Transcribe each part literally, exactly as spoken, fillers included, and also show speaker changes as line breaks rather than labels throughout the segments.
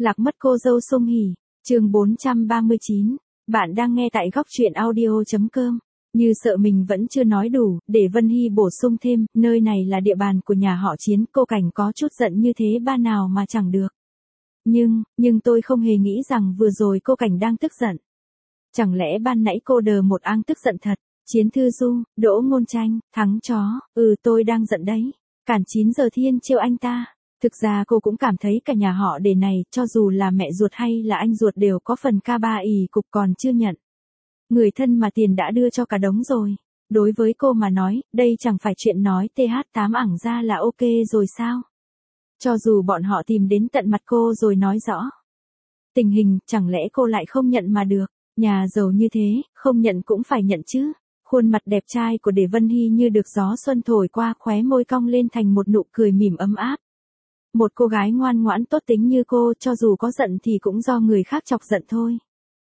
Lạc mất cô dâu Song Hỷ, chương bốn trăm ba mươi chín. Bạn đang nghe tại góc truyện audio chấm com. Như sợ mình vẫn chưa nói đủ, để Vân Hy bổ sung thêm, nơi này là địa bàn của nhà họ Chiến, cô Cảnh có chút giận như thế ba nào mà chẳng được. Nhưng, nhưng tôi không hề nghĩ rằng vừa rồi cô Cảnh đang tức giận. Chẳng lẽ ban nãy cô đờ một ang tức giận thật? Chiến Thư Du, Đỗ Ngôn Tranh, thắng chó, ừ tôi đang giận đấy. Cản chín giờ thiên trêu anh ta. Thực ra cô cũng cảm thấy cả nhà họ Đề này, cho dù là mẹ ruột hay là anh ruột đều có phần ca ba ì cục còn chưa nhận. Người thân mà tiền đã đưa cho cả đống rồi. Đối với cô mà nói, đây chẳng phải chuyện nói tê hát tám ẳng ra là ok rồi sao? Cho dù bọn họ tìm đến tận mặt cô rồi nói rõ tình hình, chẳng lẽ cô lại không nhận mà được? Nhà giàu như thế, không nhận cũng phải nhận chứ. Khuôn mặt đẹp trai của Đề Vân Hy như được gió xuân thổi qua, khóe môi cong lên thành một nụ cười mỉm ấm áp. Một cô gái ngoan ngoãn tốt tính như cô, cho dù có giận thì cũng do người khác chọc giận thôi.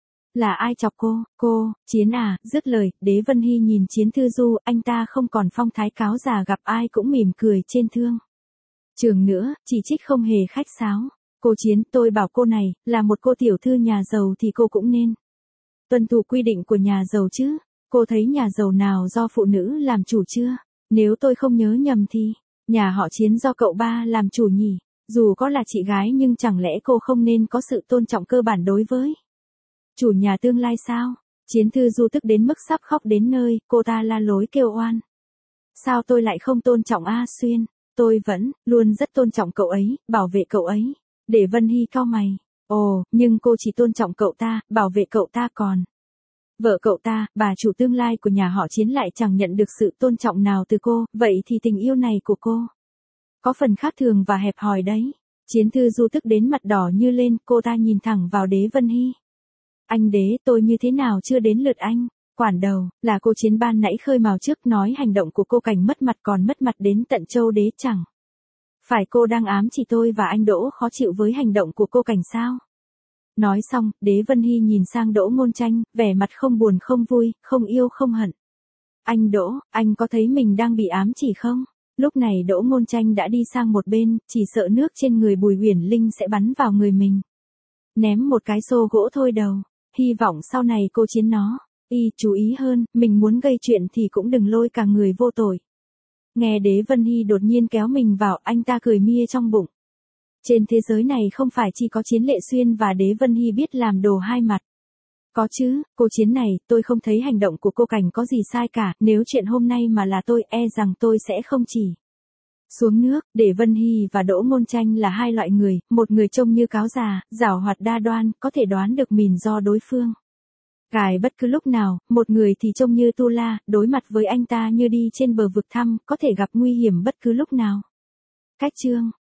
Là ai chọc cô? Cô, Chiến à? Dứt lời, Đế Vân Hy nhìn Chiến Thư Du, anh ta không còn phong thái cáo già gặp ai cũng mỉm cười trên thương. Trường nữa, chỉ trích không hề khách sáo. Cô Chiến, tôi bảo cô này, là một cô tiểu thư nhà giàu thì cô cũng nên tuân thủ quy định của nhà giàu chứ. Cô thấy nhà giàu nào do phụ nữ làm chủ chưa? Nếu tôi không nhớ nhầm thì nhà họ Chiến do cậu ba làm chủ nhỉ? Dù có là chị gái nhưng chẳng lẽ cô không nên có sự tôn trọng cơ bản đối với chủ nhà tương lai sao? Chiến Thư Du tức đến mức sắp khóc đến nơi, cô ta la lối kêu oan. Sao tôi lại không tôn trọng A Xuyên? Tôi vẫn, luôn rất tôn trọng cậu ấy, bảo vệ cậu ấy. Để Vân Hy cau mày. Ồ, nhưng cô chỉ tôn trọng cậu ta, bảo vệ cậu ta còn. Vợ cậu ta, bà chủ tương lai của nhà họ Chiến lại chẳng nhận được sự tôn trọng nào từ cô, vậy thì tình yêu này của cô có phần khác thường và hẹp hòi đấy. Chiến Thư Du tức đến mặt đỏ như lên, cô ta nhìn thẳng vào Đế Vân Hy. Anh Đế, tôi như thế nào chưa đến lượt anh? Quản đầu, là cô Chiến ban nãy khơi mào trước nói hành động của cô Cảnh mất mặt còn mất mặt đến tận châu Đế chẳng. Phải cô đang ám chỉ tôi và anh Đỗ khó chịu với hành động của cô Cảnh sao? Nói xong, Đế Vân Hy nhìn sang Đỗ Ngôn Tranh, vẻ mặt không buồn không vui, không yêu không hận. Anh Đỗ, anh có thấy mình đang bị ám chỉ không? Lúc này Đỗ Ngôn Tranh đã đi sang một bên, chỉ sợ nước trên người Bùi Huyền Linh sẽ bắn vào người mình. Ném một cái xô gỗ thôi đầu, hy vọng sau này cô Chiến nó, y chú ý hơn, mình muốn gây chuyện thì cũng đừng lôi cả người vô tội. Nghe Đế Vân Hy đột nhiên kéo mình vào, anh ta cười mia trong bụng. Trên thế giới này không phải chỉ có Chiến Lệ Xuyên và Đế Vân Hy biết làm đồ hai mặt. Có chứ, cô Chiến này, tôi không thấy hành động của cô Cảnh có gì sai cả, nếu chuyện hôm nay mà là tôi, e rằng tôi sẽ không chỉ xuống nước. Để Vân Hy và Đỗ Ngôn Tranh là hai loại người, một người trông như cáo già, giảo hoạt đa đoan, có thể đoán được mìn do đối phương gài bất cứ lúc nào, một người thì trông như tu la, đối mặt với anh ta như đi trên bờ vực thăm, có thể gặp nguy hiểm bất cứ lúc nào. Cách chương